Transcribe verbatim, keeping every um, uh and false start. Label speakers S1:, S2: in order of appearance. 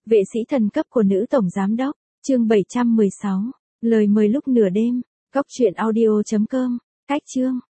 S1: Vệ sĩ thần cấp của nữ tổng giám đốc, chương bảy trăm mười sáu. Lời mời lúc nửa đêm, cốc truyện audio chấm com, cách chương.